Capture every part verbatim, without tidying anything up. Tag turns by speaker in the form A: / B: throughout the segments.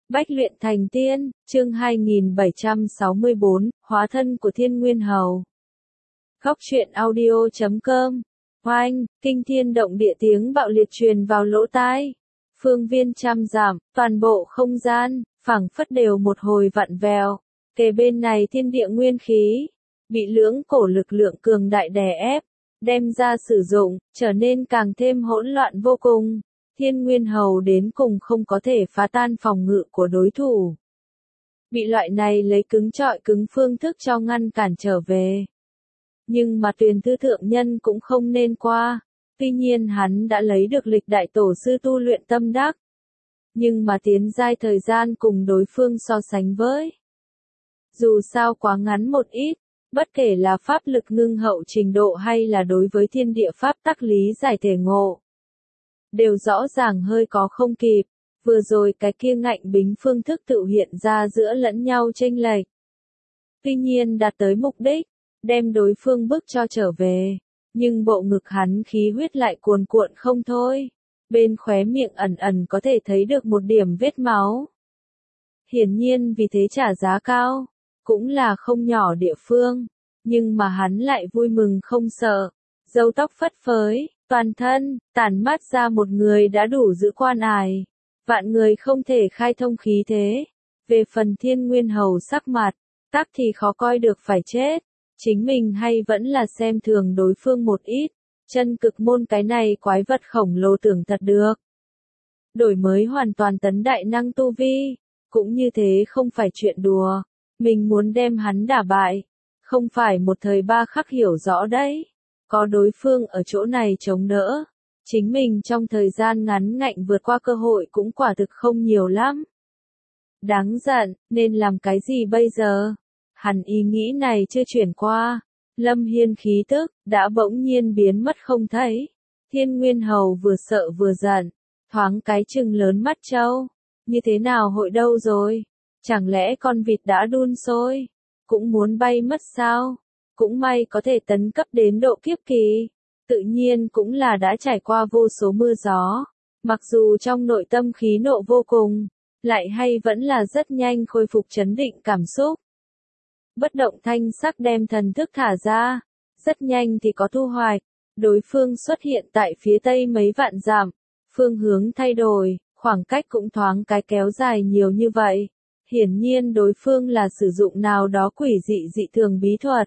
A: Bách luyện thành tiên, chương hai nghìn bảy trăm sáu mươi bốn, hóa thân của Thiên Nguyên Hầu. Góc truyện audio chấm com. Oanh, kinh thiên động địa tiếng bạo liệt truyền vào lỗ tai. Phương viên trăm dặm, toàn bộ không gian, phảng phất đều một hồi vặn vẹo. Kề bên này thiên địa nguyên khí, bị lưỡng cổ lực lượng cường đại đè ép, đem ra sử dụng, trở nên càng thêm hỗn loạn vô cùng. Thiên Nguyên Hầu đến cùng không có thể phá tan phòng ngự của đối thủ. Bị loại này lấy cứng trọi cứng phương thức cho ngăn cản trở về. Nhưng mà Tuyền Thư Thượng Nhân cũng không nên qua. Tuy nhiên hắn đã lấy được lịch đại tổ sư tu luyện tâm đắc. Nhưng mà tiến giai thời gian cùng đối phương so sánh với. Dù sao quá ngắn một ít, bất kể là pháp lực ngưng hậu trình độ hay là đối với thiên địa pháp tắc lý giải thể ngộ. Đều rõ ràng hơi có không kịp, vừa rồi cái kia ngạnh bính phương thức tự hiện ra giữa lẫn nhau chênh lệch. Tuy nhiên đạt tới mục đích, đem đối phương bức cho trở về, nhưng bộ ngực hắn khí huyết lại cuồn cuộn không thôi, bên khóe miệng ẩn ẩn có thể thấy được một điểm vết máu. Hiển nhiên vì thế trả giá cao, cũng là không nhỏ địa phương, nhưng mà hắn lại vui mừng không sợ, râu tóc phất phới. Toàn thân, tản mát ra một người đã đủ giữ quan ải. Vạn người không thể khai thông khí thế. Về phần Thiên Nguyên Hầu sắc mặt, tắc thì khó coi được phải chết. Chính mình hay vẫn là xem thường đối phương một ít. Chân cực môn cái này quái vật khổng lồ tưởng thật được. Đổi mới hoàn toàn tấn đại năng tu vi. Cũng như thế không phải chuyện đùa. Mình muốn đem hắn đả bại. Không phải một thời ba khắc hiểu rõ đấy. Có đối phương ở chỗ này chống đỡ, chính mình trong thời gian ngắn ngạnh vượt qua cơ hội cũng quả thực không nhiều lắm. Đáng giận, nên làm cái gì bây giờ? Hẳn ý nghĩ này chưa chuyển qua. Lâm Hiên khí tức, đã bỗng nhiên biến mất không thấy. Thiên Nguyên Hầu vừa sợ vừa giận, thoáng cái trừng lớn mắt trâu. Như thế nào hội đâu rồi? Chẳng lẽ con vịt đã đun sôi? Cũng muốn bay mất sao? Cũng may có thể tấn cấp đến độ kiếp kỳ, tự nhiên cũng là đã trải qua vô số mưa gió, mặc dù trong nội tâm khí nộ vô cùng, lại hay vẫn là rất nhanh khôi phục chấn định cảm xúc. Bất động thanh sắc đem thần thức thả ra, rất nhanh thì có thu hoạch, đối phương xuất hiện tại phía tây mấy vạn dặm, phương hướng thay đổi, khoảng cách cũng thoáng cái kéo dài nhiều như vậy, hiển nhiên đối phương là sử dụng nào đó quỷ dị dị thường bí thuật.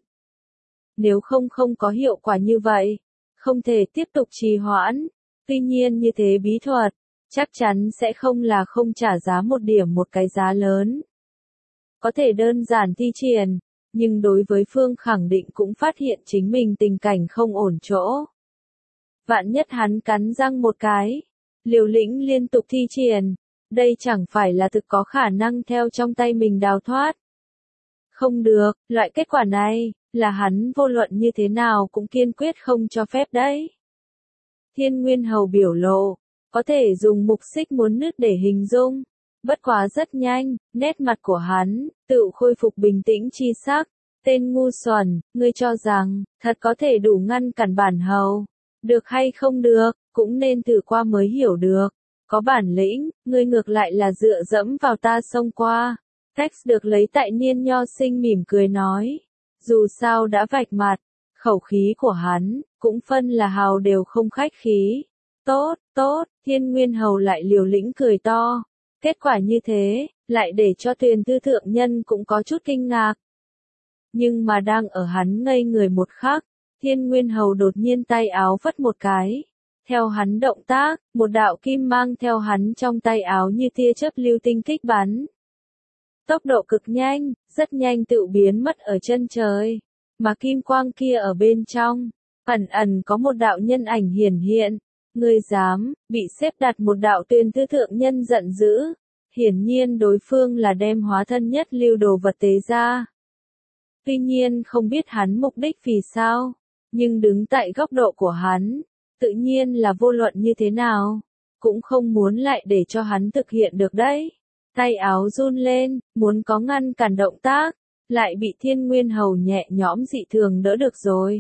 A: Nếu không không có hiệu quả như vậy, không thể tiếp tục trì hoãn. Tuy nhiên như thế bí thuật, chắc chắn sẽ không là không trả giá một điểm một cái giá lớn. Có thể đơn giản thi triển, nhưng đối với phương khẳng định cũng phát hiện chính mình tình cảnh không ổn chỗ. Vạn nhất hắn cắn răng một cái, liều lĩnh liên tục thi triển, đây chẳng phải là thực có khả năng theo trong tay mình đào thoát. Không được, loại kết quả này, là hắn vô luận như thế nào cũng kiên quyết không cho phép đấy. Thiên Nguyên Hầu biểu lộ, có thể dùng mục xích muốn nứt để hình dung. Bất quá rất nhanh, nét mặt của hắn, tự khôi phục bình tĩnh chi sắc. Tên ngu xuẩn, ngươi cho rằng, thật có thể đủ ngăn cản bản hầu. Được hay không được, cũng nên thử qua mới hiểu được. Có bản lĩnh, ngươi ngược lại là dựa dẫm vào ta xông qua. Text được lấy tại Niên Nho Sinh mỉm cười nói. Dù sao đã vạch mặt, khẩu khí của hắn, cũng phân là hào đều không khách khí. Tốt, tốt, Thiên Nguyên Hầu lại liều lĩnh cười to. Kết quả như thế, lại để cho Tuyền Thư Thượng Nhân cũng có chút kinh ngạc. Nhưng mà đang ở hắn ngây người một khắc, Thiên Nguyên Hầu đột nhiên tay áo phất một cái. Theo hắn động tác, một đạo kim mang theo hắn trong tay áo như tia chớp lưu tinh kích bắn. Tốc độ cực nhanh, rất nhanh tự biến mất ở chân trời, mà kim quang kia ở bên trong, ẩn ẩn có một đạo nhân ảnh hiển hiện, ngươi dám, bị xếp đặt một đạo Tuyền Thư Thượng Nhân giận dữ, hiển nhiên đối phương là đem hóa thân nhất lưu đồ vật tế ra. Tuy nhiên không biết hắn mục đích vì sao, nhưng đứng tại góc độ của hắn, tự nhiên là vô luận như thế nào, cũng không muốn lại để cho hắn thực hiện được đấy. Tay áo run lên, muốn có ngăn cản động tác, lại bị Thiên Nguyên Hầu nhẹ nhõm dị thường đỡ được rồi.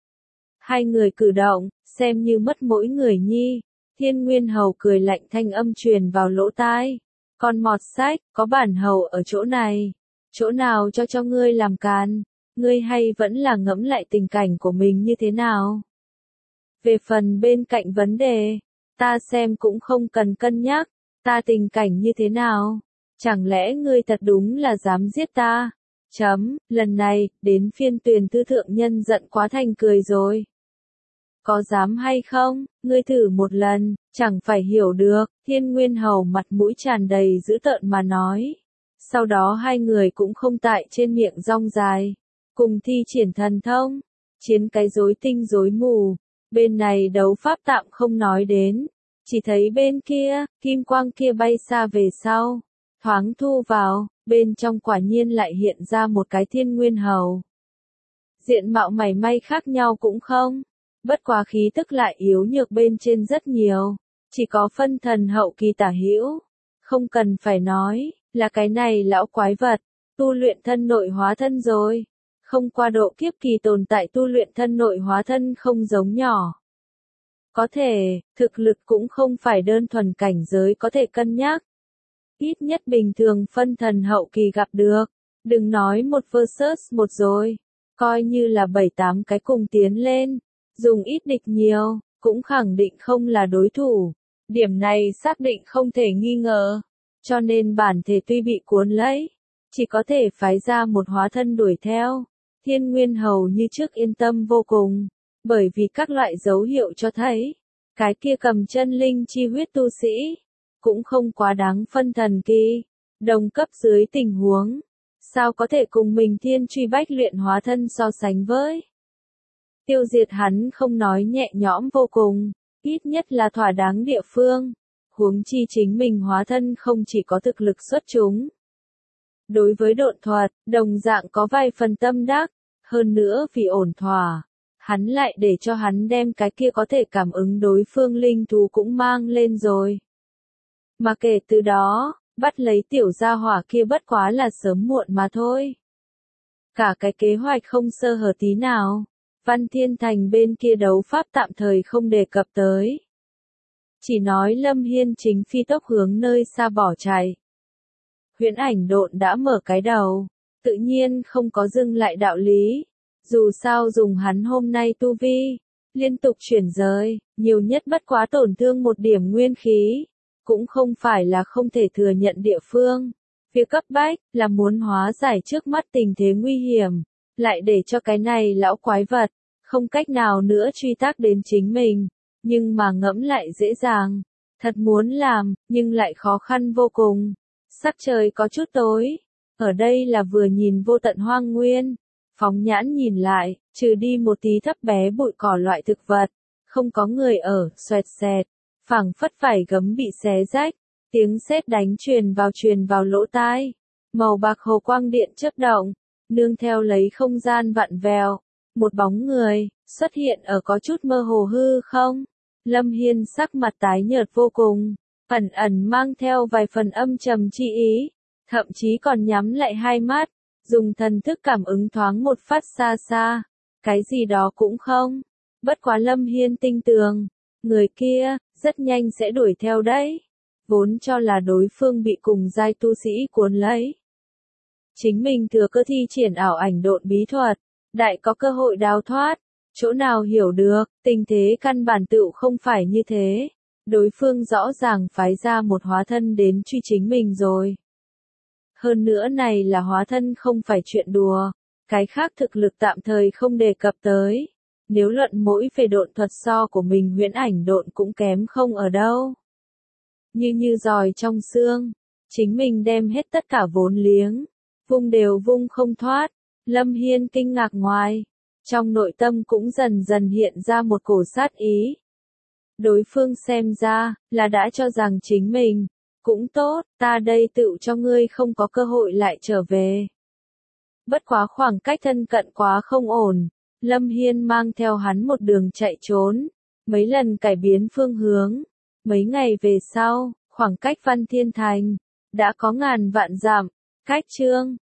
A: Hai người cử động, xem như mất mỗi người nhi. Thiên Nguyên Hầu cười lạnh thanh âm truyền vào lỗ tai. Con mọt sách, có bản hầu ở chỗ này. Chỗ nào cho cho ngươi làm càn, ngươi hay vẫn là ngẫm lại tình cảnh của mình như thế nào. Về phần bên cạnh vấn đề, ta xem cũng không cần cân nhắc, ta tình cảnh như thế nào. Chẳng lẽ ngươi thật đúng là dám giết ta? Chấm, lần này, đến phiên Tuyền Thư thượng nhân giận quá thành cười rồi. Có dám hay không, ngươi thử một lần, chẳng phải hiểu được, Thiên Nguyên Hầu mặt mũi tràn đầy dữ tợn mà nói. Sau đó hai người cũng không tại trên miệng rong dài, cùng thi triển thần thông, chiến cái rối tinh rối mù, bên này đấu pháp tạm không nói đến, chỉ thấy bên kia, kim quang kia bay xa về sau, thoáng thu vào, bên trong quả nhiên lại hiện ra một cái Thiên Nguyên Hầu. Diện mạo mảy may khác nhau cũng không, bất quá khí tức lại yếu nhược bên trên rất nhiều, chỉ có phân thần hậu kỳ tả hữu, không cần phải nói, là cái này lão quái vật, tu luyện thân nội hóa thân rồi, không qua độ kiếp kỳ tồn tại tu luyện thân nội hóa thân không giống nhỏ. Có thể, thực lực cũng không phải đơn thuần cảnh giới có thể cân nhắc. Ít nhất bình thường phân thần hậu kỳ gặp được, đừng nói một versus một rồi, coi như là bảy tám cái cùng tiến lên, dùng ít địch nhiều, cũng khẳng định không là đối thủ, điểm này xác định không thể nghi ngờ, cho nên bản thể tuy bị cuốn lấy, chỉ có thể phái ra một hóa thân đuổi theo, Thiên Nguyên Hầu như trước yên tâm vô cùng, bởi vì các loại dấu hiệu cho thấy, cái kia cầm chân linh chi huyết tu sĩ, cũng không quá đáng phân thần kỳ, đồng cấp dưới tình huống, sao có thể cùng mình thiên truy bách luyện hóa thân so sánh với. Tiêu diệt hắn không nói nhẹ nhõm vô cùng, ít nhất là thỏa đáng địa phương, huống chi chính mình hóa thân không chỉ có thực lực xuất chúng. Đối với độn thuật, đồng dạng có vài phần tâm đắc, hơn nữa vì ổn thỏa, hắn lại để cho hắn đem cái kia có thể cảm ứng đối phương linh thú cũng mang lên rồi. Mà kể từ đó, bắt lấy tiểu gia hỏa kia bất quá là sớm muộn mà thôi. Cả cái kế hoạch không sơ hở tí nào, Văn Thiên Thành bên kia đấu pháp tạm thời không đề cập tới. Chỉ nói Lâm Hiên chính phi tốc hướng nơi xa bỏ chạy. Huyễn ảnh độn đã mở cái đầu, tự nhiên không có dừng lại đạo lý. Dù sao dùng hắn hôm nay tu vi, liên tục chuyển rời, nhiều nhất bất quá tổn thương một điểm nguyên khí, cũng không phải là không thể thừa nhận địa phương. Việc cấp bách là muốn hóa giải trước mắt tình thế nguy hiểm, lại để cho cái này lão quái vật, không cách nào nữa truy tác đến chính mình, nhưng mà ngẫm lại dễ dàng, thật muốn làm, nhưng lại khó khăn vô cùng. Sắc trời có chút tối, ở đây là vừa nhìn vô tận hoang nguyên. Phóng nhãn nhìn lại, trừ đi một tí thấp bé bụi cỏ loại thực vật, không có người ở, xoẹt xẹt, phảng phất vải gấm bị xé rách, tiếng sét đánh truyền vào truyền vào lỗ tai, màu bạc hồ quang điện chớp động, nương theo lấy không gian vặn vẹo, một bóng người xuất hiện ở có chút mơ hồ hư không. Lâm Hiên sắc mặt tái nhợt vô cùng, ẩn ẩn mang theo vài phần âm trầm chi ý, thậm chí còn nhắm lại hai mắt. Dùng thần thức cảm ứng thoáng một phát xa xa, cái gì đó cũng không. Bất quá Lâm Hiên tinh tường, người kia, rất nhanh sẽ đuổi theo đấy. Vốn cho là đối phương bị cùng giai tu sĩ cuốn lấy. Chính mình thừa cơ thi triển ảo ảnh độn bí thuật, đại có cơ hội đào thoát. Chỗ nào hiểu được, tình thế căn bản tựu không phải như thế. Đối phương rõ ràng phái ra một hóa thân đến truy chính mình rồi. Hơn nữa này là hóa thân không phải chuyện đùa, cái khác thực lực tạm thời không đề cập tới. Nếu luận mỗi về độn thuật so của mình huyễn ảnh độn cũng kém không ở đâu. Như như giòi trong xương, chính mình đem hết tất cả vốn liếng, vung đều vung không thoát. Lâm Hiên kinh ngạc ngoài, trong nội tâm cũng dần dần hiện ra một cổ sát ý. Đối phương xem ra, là đã cho rằng chính mình, cũng tốt, ta đây tự cho ngươi không có cơ hội lại trở về. Bất quá khoảng cách thân cận quá không ổn, Lâm Hiên mang theo hắn một đường chạy trốn, mấy lần cải biến phương hướng. Mấy ngày về sau, khoảng cách Văn Thiên Thành, đã có ngàn vạn dặm, cách chương,